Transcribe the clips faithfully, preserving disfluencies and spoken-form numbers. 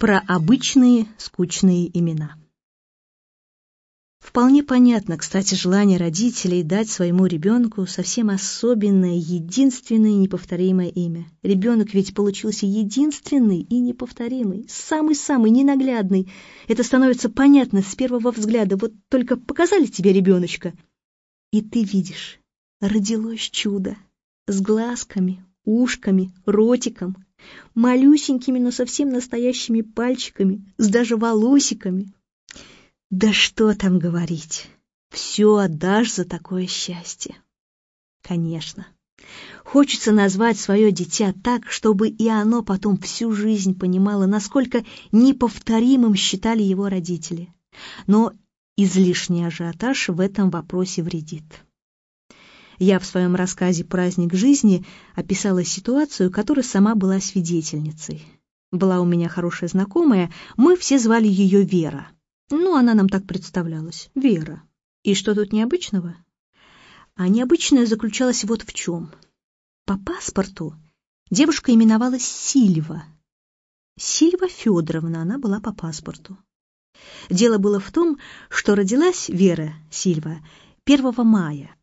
Про обычные скучные имена. Вполне понятно, кстати, желание родителей дать своему ребенку совсем особенное, единственное и неповторимое имя. Ребенок ведь получился единственный и неповторимый, самый-самый ненаглядный. Это становится понятно с первого взгляда. Вот только показали тебе ребеночка, и ты видишь, родилось чудо с глазками, ушками, ротиком, малюсенькими, но совсем настоящими пальчиками, с даже волосиками. Да что там говорить, все отдашь за такое счастье. Конечно, хочется назвать свое дитя так, чтобы и оно потом всю жизнь понимало, насколько неповторимым считали его родители. Но излишний ажиотаж в этом вопросе вредит. Я в своем рассказе «Праздник жизни» описала ситуацию, которой сама была свидетельницей. Была у меня хорошая знакомая, мы все звали ее Вера. Ну, она нам так представлялась. Вера. И что тут необычного? А необычное заключалось вот в чем. По паспорту девушка именовалась Сильва. Сильва Федоровна, она была по паспорту. Дело было в том, что родилась Вера Сильва первого мая,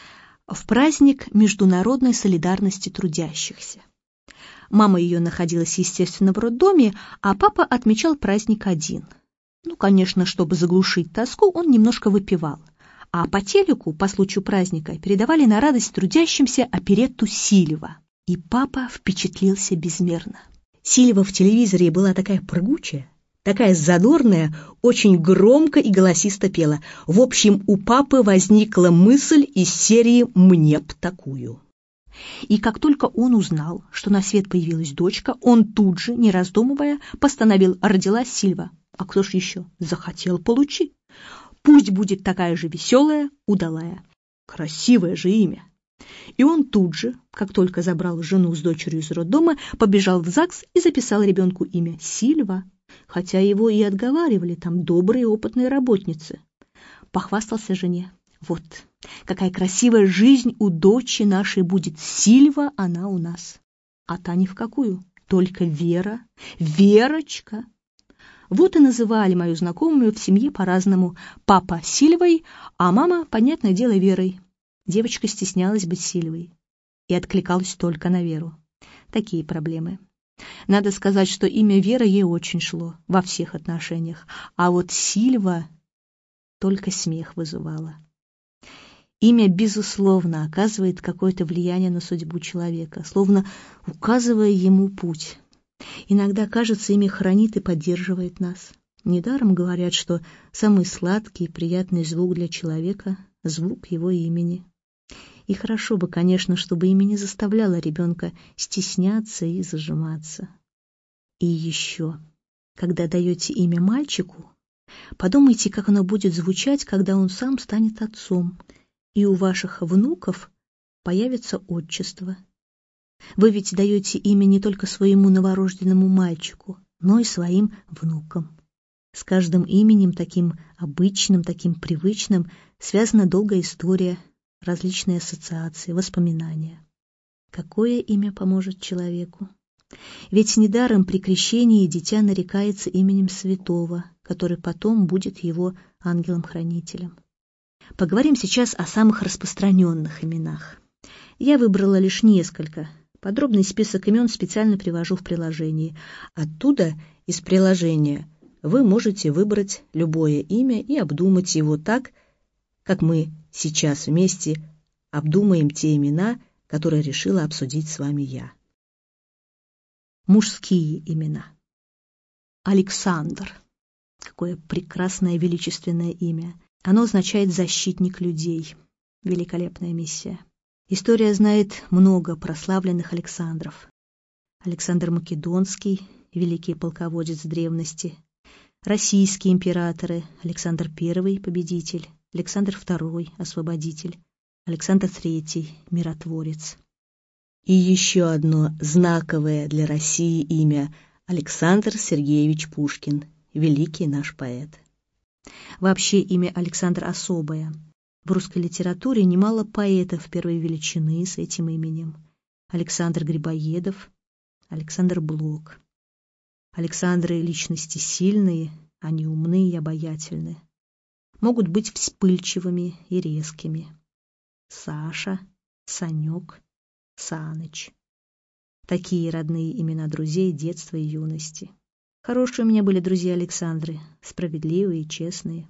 в праздник международной солидарности трудящихся. Мама ее находилась, естественно, в роддоме, а папа отмечал праздник один. Ну, конечно, чтобы заглушить тоску, он немножко выпивал. А по телеку, по случаю праздника, передавали на радость трудящимся оперетту «Сильва». И папа впечатлился безмерно. Сильва в телевизоре была такая прыгучая, такая задорная, очень громко и голосисто пела. В общем, у папы возникла мысль из серии «Мне б такую». И как только он узнал, что на свет появилась дочка, он тут же, не раздумывая, постановил: родилась Сильва. А кто ж еще захотел получить? Пусть будет такая же веселая, удалая. Красивое же имя. И он тут же, как только забрал жену с дочерью из роддома, побежал в ЗАГС и записал ребенку имя Сильва, хотя его и отговаривали там добрые опытные работницы. Похвастался жене: вот, какая красивая жизнь у дочери нашей будет, Сильва она у нас. А та ни в какую, только Вера, Верочка. Вот и называли мою знакомую в семье по-разному: папа Сильвой, а мама, понятное дело, Верой. Девочка стеснялась быть Сильвой и откликалась только на Веру. Такие проблемы. Надо сказать, что имя Вера ей очень шло во всех отношениях, а вот Сильва только смех вызывала. Имя, безусловно, оказывает какое-то влияние на судьбу человека, словно указывая ему путь. Иногда, кажется, имя хранит и поддерживает нас. Недаром говорят, что самый сладкий и приятный звук для человека — звук его имени. И хорошо бы, конечно, чтобы имя не заставляло ребенка стесняться и зажиматься. И еще, когда даете имя мальчику, подумайте, как оно будет звучать, когда он сам станет отцом, и у ваших внуков появится отчество. Вы ведь даете имя не только своему новорожденному мальчику, но и своим внукам. С каждым именем, таким обычным, таким привычным, связана долгая история, различные ассоциации, воспоминания. Какое имя поможет человеку? Ведь недаром при крещении дитя нарекается именем святого, который потом будет его ангелом-хранителем. Поговорим сейчас о самых распространенных именах. Я выбрала лишь несколько. Подробный список имен специально привожу в приложении. Оттуда, из приложения, вы можете выбрать любое имя и обдумать его так, как мы сейчас вместе обдумаем те имена, которые решила обсудить с вами я. Мужские имена. Александр. Какое прекрасное величественное имя. Оно означает «защитник людей». Великолепная миссия. История знает много прославленных Александров. Александр Македонский, великий полководец древности, российские императоры, Александр Первый, победитель, Александр Второй, освободитель, Александр Третий, миротворец. И еще одно знаковое для России имя – Александр Сергеевич Пушкин, великий наш поэт. Вообще имя Александр особое. В русской литературе немало поэтов первой величины с этим именем. Александр Грибоедов, Александр Блок. Александры — личности сильные, они умны и обаятельны. Могут быть вспыльчивыми и резкими. Саша, Санек, Саныч. Такие родные имена друзей детства и юности. Хорошие у меня были друзья Александры, справедливые и честные.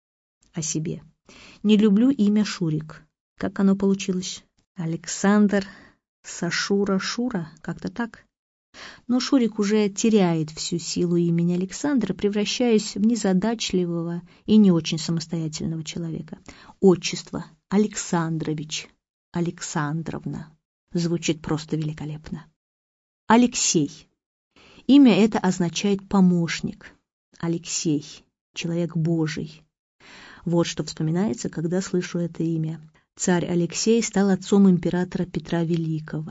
О себе. Не люблю имя Шурик. Как оно получилось? Александр, Сашура, Шура, как-то так. Но Шурик уже теряет всю силу имени Александра, превращаясь в незадачливого и не очень самостоятельного человека. Отчество — Александрович, Александровна. Звучит просто великолепно. Алексей. Имя это означает «помощник». Алексей, человек Божий. Вот что вспоминается, когда слышу это имя. Царь Алексей стал отцом императора Петра Великого.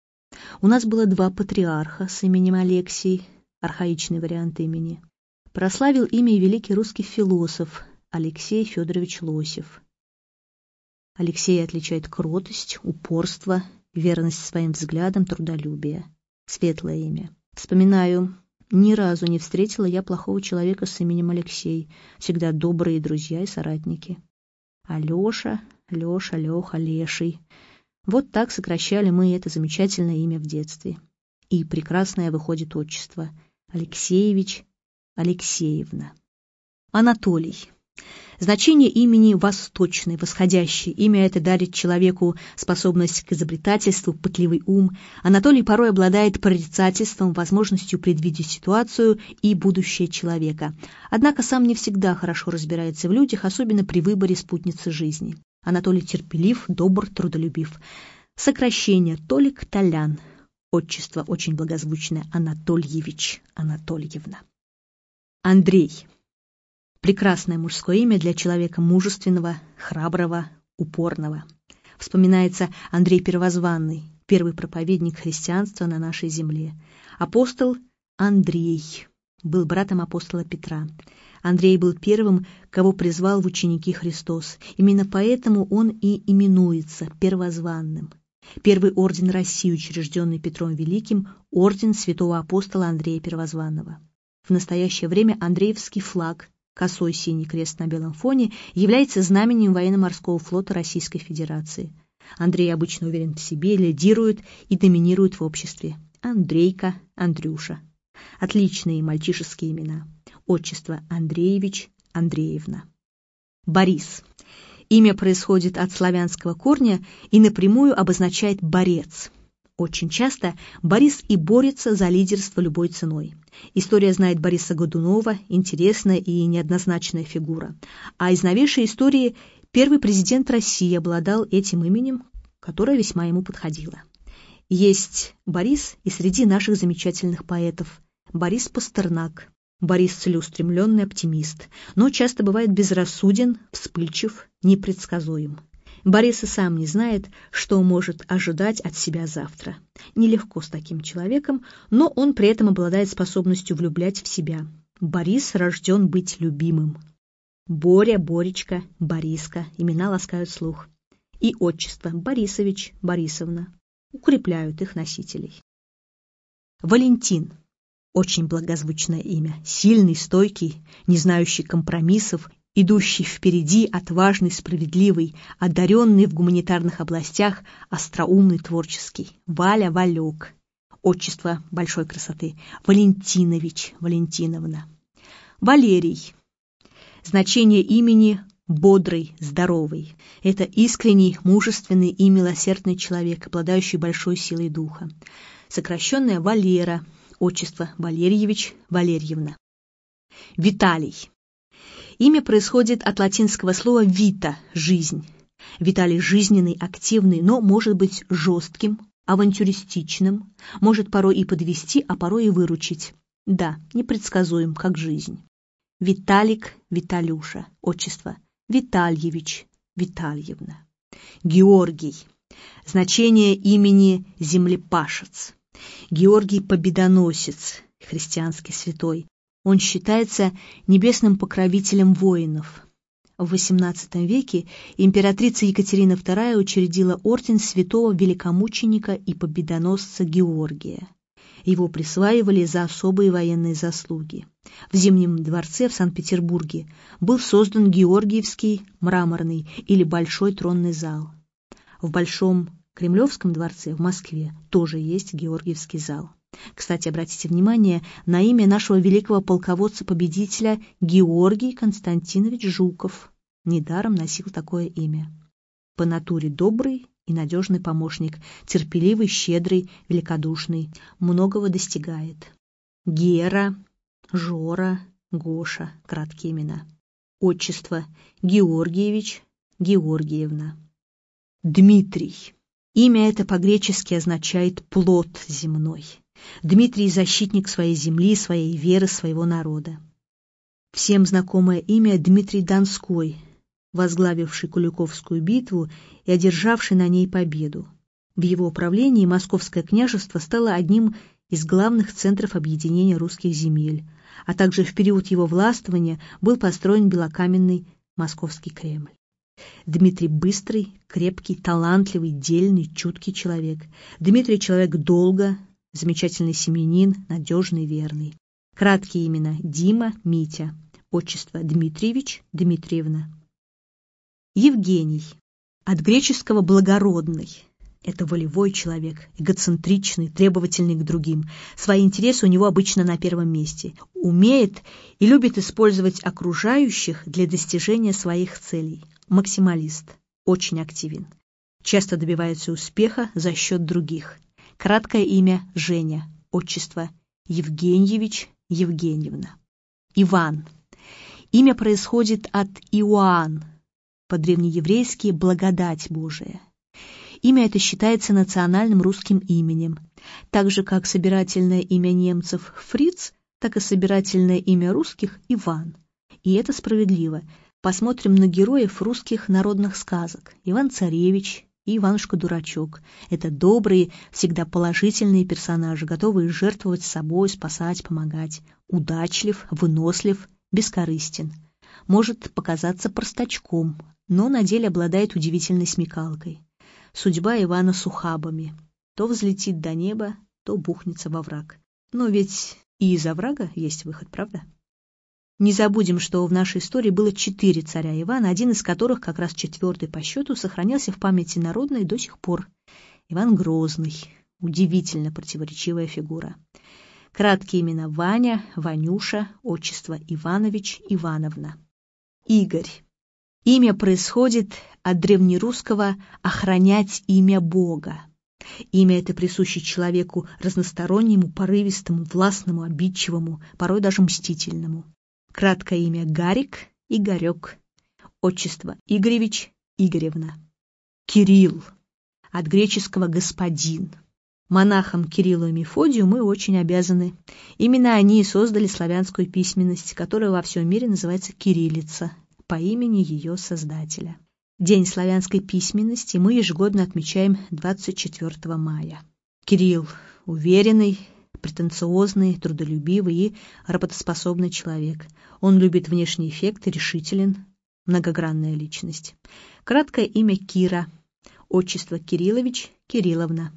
У нас было два патриарха с именем Алексий, архаичный вариант имени. Прославил имя и великий русский философ Алексей Федорович Лосев. Алексея отличает кротость, упорство, верность своим взглядам, трудолюбие. Светлое имя. Вспоминаю, ни разу не встретила я плохого человека с именем Алексей. Всегда добрые друзья и соратники. Алеша, Леша, Леха, Леший. Вот так сокращали мы это замечательное имя в детстве. И прекрасное выходит отчество. Алексеевич, Алексеевна. Анатолий. Значение имени восточный, восходящий. Имя это дарит человеку способность к изобретательству, пытливый ум. Анатолий порой обладает прорицательством, возможностью предвидеть ситуацию и будущее человека. Однако сам не всегда хорошо разбирается в людях, особенно при выборе спутницы жизни. Анатолий терпелив, добр, трудолюбив. Сокращение Толик, Толян. Отчество очень благозвучное Анатольевич, Анатольевна. Андрей. Прекрасное мужское имя для человека мужественного, храброго, упорного. Вспоминается Андрей Первозванный, первый проповедник христианства на нашей земле. Апостол Андрей был братом апостола Петра. Андрей был первым, кого призвал в ученики Христос. Именно поэтому он и именуется Первозванным. Первый орден России, учрежденный Петром Великим, орден святого апостола Андрея Первозванного. В настоящее время Андреевский флаг, косой синий крест на белом фоне, является знаменем военно-морского флота Российской Федерации. Андрей обычно уверен в себе, лидирует и доминирует в обществе. Андрейка, Андрюша. Отличные мальчишеские имена. Отчество Андреевич, Андреевна. Борис. Имя происходит от славянского корня и напрямую обозначает «борец». Очень часто Борис и борется за лидерство любой ценой. История знает Бориса Годунова, интересная и неоднозначная фигура. А из новейшей истории первый президент России обладал этим именем, которое весьма ему подходило. Есть Борис и среди наших замечательных поэтов. Борис Пастернак. Борис целеустремленный оптимист, но часто бывает безрассуден, вспыльчив, непредсказуем. Борис и сам не знает, что может ожидать от себя завтра. Нелегко с таким человеком, но он при этом обладает способностью влюблять в себя. Борис рожден быть любимым. Боря, Боречка, Бориска. Имена ласкают слух. И отчество Борисович, Борисовна. Укрепляют их носителей. Валентин. Очень благозвучное имя. Сильный, стойкий, не знающий компромиссов, идущий впереди, отважный, справедливый, одаренный в гуманитарных областях, остроумный, творческий. Валя, Валек. Отчество большой красоты. Валентинович, Валентиновна. Валерий. Значение имени бодрый, здоровый. Это искренний, мужественный и милосердный человек, обладающий большой силой духа. Сокращенное Валера. Отчество Валерьевич, Валерьевна. Виталий. Имя происходит от латинского слова «вита» – «жизнь». Виталий жизненный, активный, но может быть жестким, авантюристичным, может порой и подвести, а порой и выручить. Да, непредсказуем, как жизнь. Виталик, Виталюша. Отчество Витальевич, Витальевна. Георгий. Значение имени землепашец. Георгий Победоносец, христианский святой. Он считается небесным покровителем воинов. В восемнадцатом веке императрица Екатерина вторая учредила орден святого великомученика и победоносца Георгия. Его присваивали за особые военные заслуги. В Зимнем дворце в Санкт-Петербурге был создан Георгиевский мраморный или Большой тронный зал. В Большом Кремлевском дворце в Москве тоже есть Георгиевский зал. Кстати, обратите внимание на имя нашего великого полководца-победителя Георгий Константинович Жуков. Недаром носил такое имя. По натуре добрый и надежный помощник, терпеливый, щедрый, великодушный, многого достигает. Гера, Жора, Гоша – краткие имена. Отчество – Георгиевич, Георгиевна. Дмитрий. Имя это по-гречески означает «плод земной». Дмитрий – защитник своей земли, своей веры, своего народа. Всем знакомое имя Дмитрий Донской, возглавивший Куликовскую битву и одержавший на ней победу. В его правлении Московское княжество стало одним из главных центров объединения русских земель, а также в период его властвования был построен белокаменный Московский Кремль. Дмитрий быстрый, крепкий, талантливый, дельный, чуткий человек. Дмитрий человек долго, замечательный семьянин, надежный, верный. Краткие имена Дима, Митя. Отчество Дмитриевич, Дмитриевна. Евгений. От греческого «благородный». Это волевой человек, эгоцентричный, требовательный к другим. Свои интересы у него обычно на первом месте. Умеет и любит использовать окружающих для достижения своих целей. Максималист. Очень активен. Часто добивается успеха за счет других. Краткое имя Женя. Отчество Евгеньевич, Евгеньевна. Иван. Имя происходит от Иоанн. По-древнееврейски «благодать Божия». Имя это считается национальным русским именем. Так же, как собирательное имя немцев Фриц, так и собирательное имя русских Иван. И это справедливо. Посмотрим на героев русских народных сказок. Иван-царевич и Иванушка-дурачок. Это добрые, всегда положительные персонажи, готовые жертвовать собой, спасать, помогать. Удачлив, вынослив, бескорыстен. Может показаться простачком, но на деле обладает удивительной смекалкой. Судьба Ивана с ухабами. То взлетит до неба, то бухнется во враг. Но ведь и из оврага есть выход, правда? Не забудем, что в нашей истории было четыре царя Ивана, один из которых, как раз четвертый по счету, сохранился в памяти народной до сих пор. Иван Грозный. Удивительно противоречивая фигура. Краткие имена Ваня, Ванюша, отчество Иванович, Ивановна. Игорь. Имя происходит от древнерусского «охранять имя Бога». Имя это присуще человеку разностороннему, порывистому, властному, обидчивому, порой даже мстительному. Краткое имя Гарик, Игорек. Отчество Игоревич, Игоревна. Кирилл. От греческого «господин». Монахам Кириллу и Мефодию мы очень обязаны. Именно они создали славянскую письменность, которая во всем мире называется кириллица, по имени ее создателя. День славянской письменности мы ежегодно отмечаем двадцать четвёртого мая. Кирилл – уверенный, претенциозный, трудолюбивый и работоспособный человек. Он любит внешний эффект и решителен, многогранная личность. Краткое имя Кира. Отчество Кириллович, Кирилловна.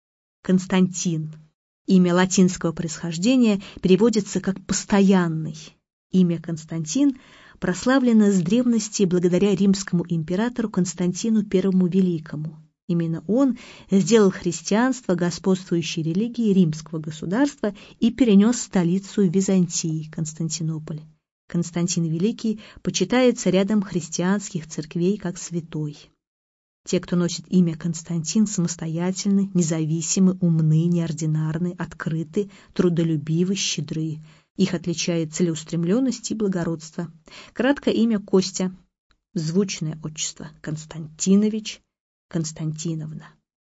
Константин. Имя латинского происхождения переводится как «постоянный». Имя Константин прославлено с древности благодаря римскому императору Константину Первому Великому. Именно он сделал христианство господствующей религией римского государства и перенес столицу Византии, Константинополь. Константин Великий почитается рядом христианских церквей как святой. Те, кто носит имя Константин, самостоятельны, независимы, умны, неординарны, открыты, трудолюбивы, щедры. Их отличает целеустремленность и благородство. Краткое имя Костя. Звучное отчество Константинович, Константиновна.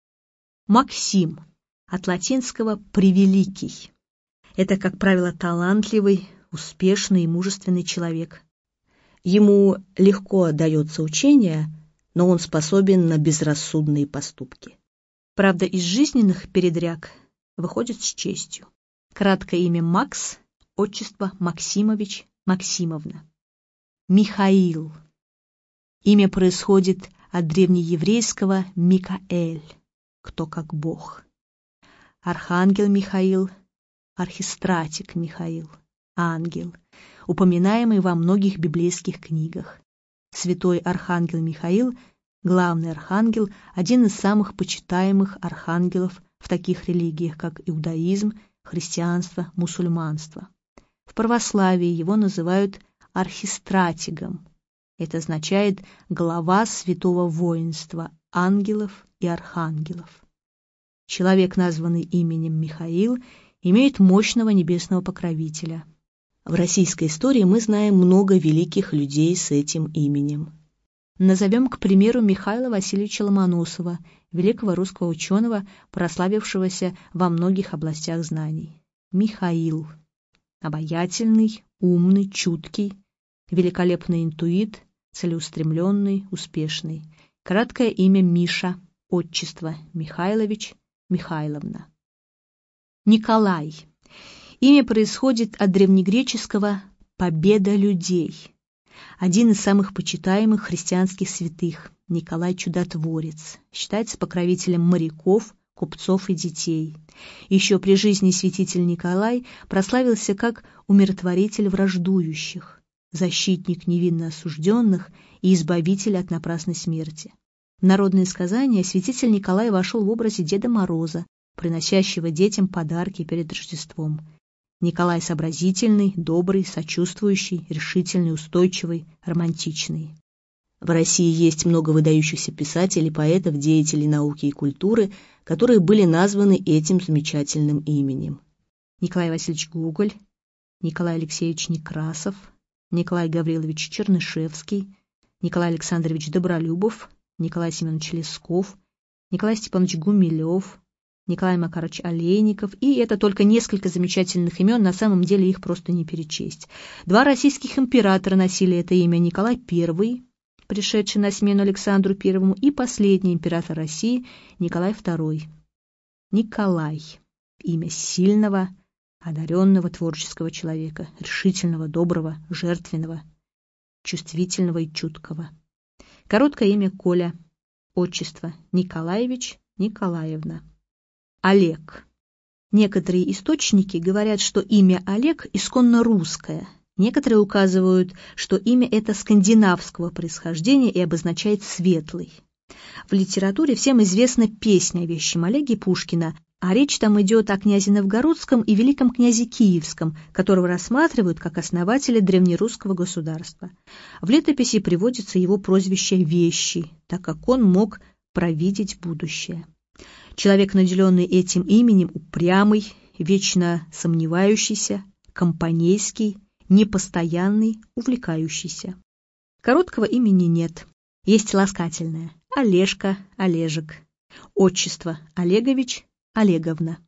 Максим. От латинского «превеликий». Это, как правило, талантливый, успешный и мужественный человек. Ему легко дается учение, но он способен на безрассудные поступки. Правда, из жизненных передряг выходит с честью. Краткое имя Макс, отчество Максимович, Максимовна. Михаил. Имя происходит от древнееврейского Микаэль, кто как Бог. Архангел Михаил, архистратик Михаил, ангел, упоминаемый во многих библейских книгах. Святой архангел Михаил, главный архангел, один из самых почитаемых архангелов в таких религиях, как иудаизм, христианство, мусульманство. В православии его называют архистратигом. Это означает глава святого воинства, ангелов и архангелов. Человек, названный именем Михаил, имеет мощного небесного покровителя. В российской истории мы знаем много великих людей с этим именем. Назовем, к примеру, Михаила Васильевича Ломоносова, великого русского ученого, прославившегося во многих областях знаний. Михаил. Обаятельный, умный, чуткий, великолепный интуит, целеустремленный, успешный. Краткое имя Миша, отчество Михайлович, Михайловна. Николай. Имя происходит от древнегреческого «победа людей». Один из самых почитаемых христианских святых, Николай Чудотворец, считается покровителем моряков, купцов и детей. Еще при жизни святитель Николай прославился как умиротворитель враждующих, защитник невинно осужденных и избавитель от напрасной смерти. В народные сказания святитель Николай вошел в образе Деда Мороза, приносящего детям подарки перед Рождеством. Николай сообразительный, добрый, сочувствующий, решительный, устойчивый, романтичный. В России есть много выдающихся писателей, поэтов, деятелей науки и культуры, которые были названы этим замечательным именем. Николай Васильевич Гоголь, Николай Алексеевич Некрасов, Николай Гаврилович Чернышевский, Николай Александрович Добролюбов, Николай Семенович Лесков, Николай Степанович Гумилев, Николай Макарович Олейников, и это только несколько замечательных имен, на самом деле их просто не перечесть. Два российских императора носили это имя: Николай Первый, пришедший на смену Александру Первому, и последний император России Николай Второй. Николай – имя сильного, одаренного творческого человека, решительного, доброго, жертвенного, чувствительного и чуткого. Короткое имя Коля, отчество Николаевич, Николаевна. Олег. Некоторые источники говорят, что имя Олег исконно русское. Некоторые указывают, что имя это скандинавского происхождения и обозначает «светлый». В литературе всем известна песня о вещем Олеге Пушкина, а речь там идет о князе Новгородском и великом князе Киевском, которого рассматривают как основателя древнерусского государства. В летописи приводится его прозвище «Вещий», так как он мог провидеть будущее. Человек, наделенный этим именем, упрямый, вечно сомневающийся, компанейский, непостоянный, увлекающийся. Короткого имени нет. Есть ласкательное: Олежка, Олежек. Отчество: Олегович, Олеговна.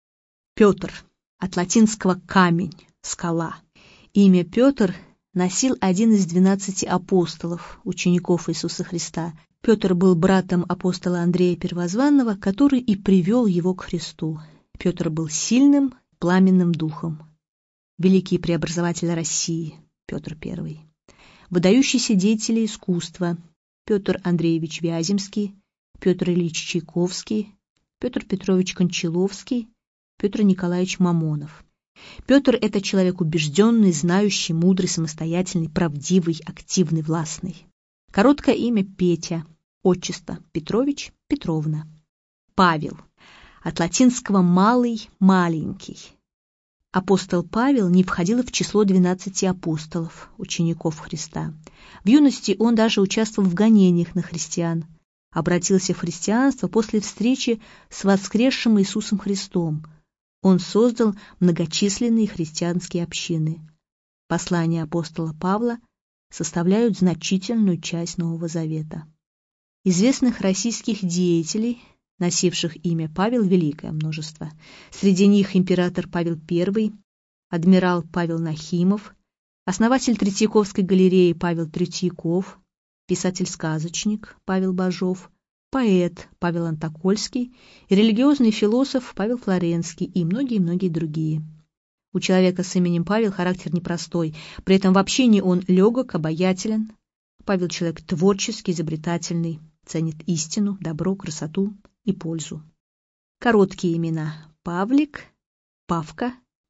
Петр. От латинского камень, скала. Имя Петр носил один из двенадцати апостолов, учеников Иисуса Христа. Петр был братом апостола Андрея Первозванного, который и привел его к Христу. Петр был сильным, пламенным духом. Великий преобразователь России Петр Первый. Выдающиеся деятели искусства: Петр Андреевич Вяземский, Петр Ильич Чайковский, Петр Петрович Кончаловский, Петр Николаевич Мамонов. Петр – это человек убежденный, знающий, мудрый, самостоятельный, правдивый, активный, властный. Короткое имя Петя, отчество Петрович, Петровна. Павел. От латинского «малый», «маленький». Апостол Павел не входил в число двенадцати апостолов, учеников Христа. В юности он даже участвовал в гонениях на христиан. Обратился в христианство после встречи с воскресшим Иисусом Христом. Он создал многочисленные христианские общины. Послания апостола Павла составляют значительную часть Нового Завета. Известных российских деятелей, носивших имя Павел, великое множество. Среди них император Павел Первый, адмирал Павел Нахимов, основатель Третьяковской галереи Павел Третьяков, писатель-сказочник Павел Бажов, поэт Павел Антокольский и религиозный философ Павел Флоренский и многие-многие другие. У человека с именем Павел характер непростой, при этом в общении он легок, обаятелен. Павел человек творческий, изобретательный, ценит истину, добро, красоту и пользу. Короткие имена: Павлик, Павка,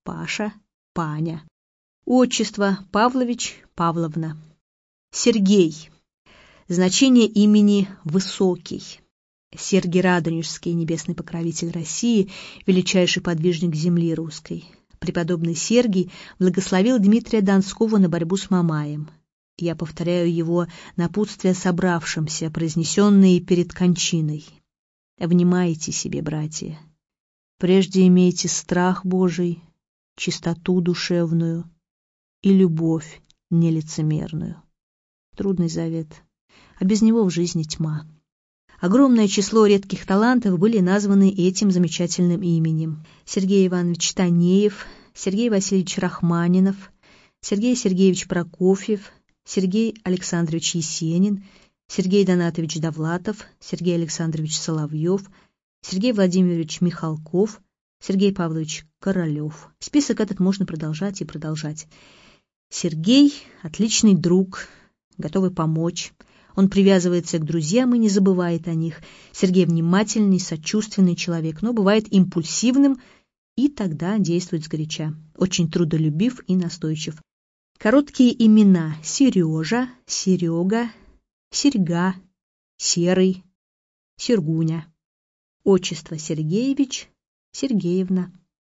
Паша, Паня. Отчество Павлович, Павловна. Сергей. Значение имени Высокий. Сергий Радонежский, небесный покровитель России, величайший подвижник земли русской. Преподобный Сергий благословил Дмитрия Донского на борьбу с Мамаем. Я повторяю его напутствия собравшимся, произнесенные перед кончиной. Внимайте себе, братья. Прежде имейте страх Божий, чистоту душевную и любовь нелицемерную. Трудный завет, а без него в жизни тьма. Огромное число редких талантов были названы этим замечательным именем. Сергей Иванович Танеев, Сергей Васильевич Рахманинов, Сергей Сергеевич Прокофьев, Сергей Александрович Есенин, Сергей Донатович Довлатов, Сергей Александрович Соловьев, Сергей Владимирович Михалков, Сергей Павлович Королев. Список этот можно продолжать и продолжать. Сергей – отличный друг, готовый помочь. Он привязывается к друзьям и не забывает о них. Сергей внимательный, сочувственный человек, но бывает импульсивным и тогда действует сгоряча. Очень трудолюбив и настойчив. Короткие имена – Сережа, Серега, Серьга, Серый, Сергуня. Отчество Сергеевич, Сергеевна.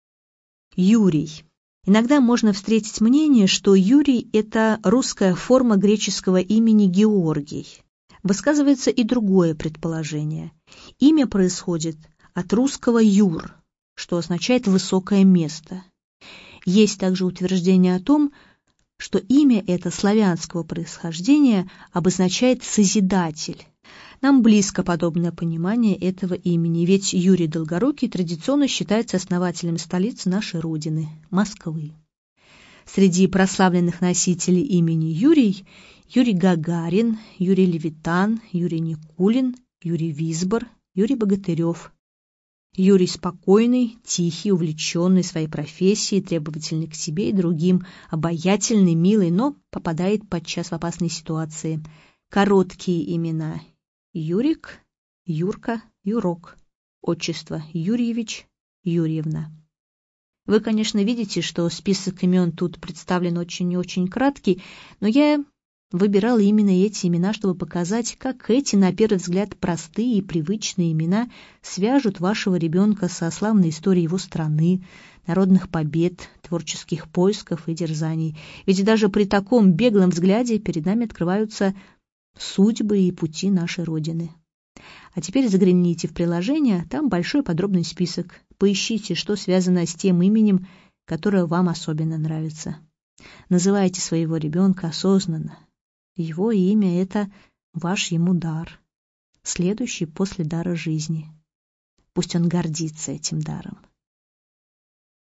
Юрий. Иногда можно встретить мнение, что Юрий – это русская форма греческого имени Георгий. Высказывается и другое предположение. Имя происходит от русского «юр», что означает «высокое место». Есть также утверждение о том, что имя это славянского происхождения обозначает «созидатель». Нам близко подобное понимание этого имени, ведь Юрий Долгорукий традиционно считается основателем столицы нашей Родины – Москвы. Среди прославленных носителей имени Юрий – Юрий Гагарин, Юрий Левитан, Юрий Никулин, Юрий Висбор, Юрий Богатырев. Юрий спокойный, тихий, увлеченный своей профессией, требовательный к себе и другим, обаятельный, милый, но попадает подчас в опасные ситуации. Короткие имена – Юрик, Юрка, Юрок. Отчество Юрьевич, Юрьевна. Вы, конечно, видите, что список имен тут представлен очень и очень краткий, но я выбирала именно эти имена, чтобы показать, как эти, на первый взгляд, простые и привычные имена свяжут вашего ребенка со славной историей его страны, народных побед, творческих поисков и дерзаний. Ведь даже при таком беглом взгляде перед нами открываются судьбы и пути нашей Родины. А теперь загляните в приложение, там большой подробный список. Поищите, что связано с тем именем, которое вам особенно нравится. Называйте своего ребенка осознанно. Его имя – это ваш ему дар, следующий после дара жизни. Пусть он гордится этим даром.